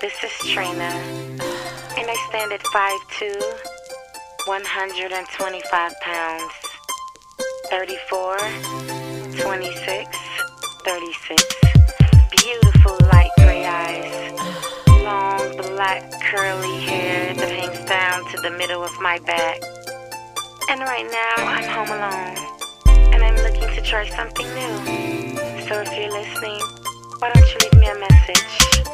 This is Trina, and I stand at 5'2", 125 pounds, 34, 26, 36. Beautiful light gray eyes, long black curly hair that hangs down to the middle of my back. And right now I'm home alone, and I'm looking to try something new. So if you're listening, why don't you leave me a message?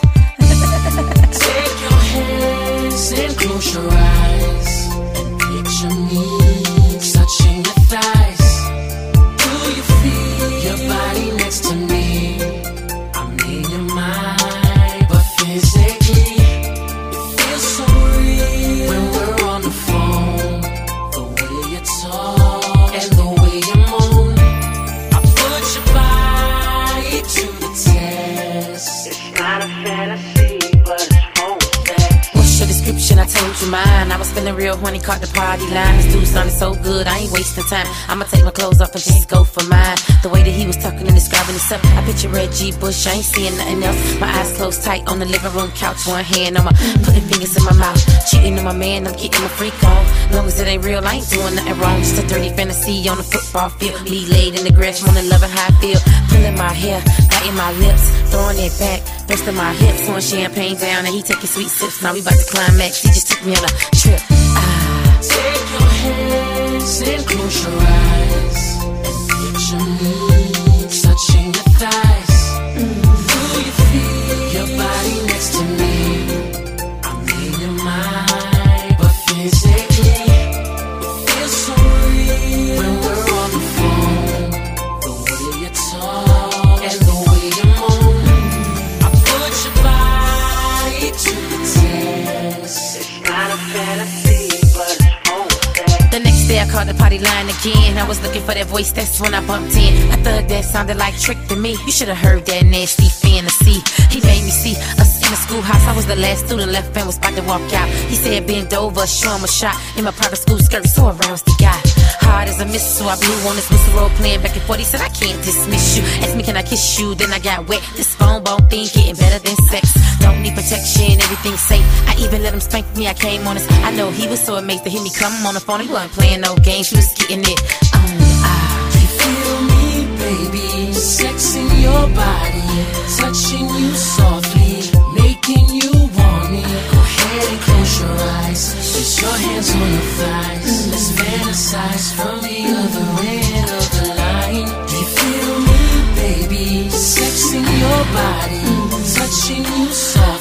Take your hands and close your eyes and picture me touching your thighs. Do you feel your body next to me? I'm in your mind, but physically it feels so real when we're on the phone. The way you talk and the way you moan, I put your body to the test. It's not a fantasy, but it's home sex. What's your description? I told you mine. I was feeling real horny, caught the party line. This dude sounded so good, I ain't wasting time. I'ma take my clothes off and just go for mine. The way that he was talking and describing himself, I picture Reggie Bush, I ain't seeing nothing else. My eyes closed tight on the living room couch, one hand on my, putting fingers in my mouth. Cheating on my man, I'm getting my freak on. Long as it ain't real, I ain't doing nothing wrong. Just a dirty fantasy on the football field. Me laid in the grass, wanna love how I feel. Pulling my hair, biting my lips, throwing it back, thrusting my hips, pouring champagne down, and he taking sweet sips. Now we about to climax, he just took me on a trip. Take your hands and close your eyes and picture me touching your thighs. Do you feel your body next to me? I'm in your mind, but physically it feels so real when we're on the phone. The way you talk and the way you moan, I put your body to the test. It's not a fantasy, but it's home sex. The next day I called the party line again. I was looking for that voice, that's when I bumped in. A thug that sounded like Trick to me. You should've heard that nasty fantasy. He made me see us in the schoolhouse. I was the last student left and was about to walk out. He said bend over, show him a shot. In my private school skirt, so aroused the guy. Hard as a missile, I blew on this whistle roll playing back and forth. He said I can't dismiss you. Asked me can I kiss you, then I got wet. This phone bone thing getting better than sex. Don't need protection, everything's safe. I even let him spank me, I came on his. I know he was so amazed to hear me come on the phone. He wasn't playing no games, he was getting it on. You feel me, baby, sex in your body, touching you softly, making you want me. Go ahead and close your eyes, place your hands on your thighs. Let's fantasize from the other end of the line. Do you feel me, baby, sex in your body, touching you softly,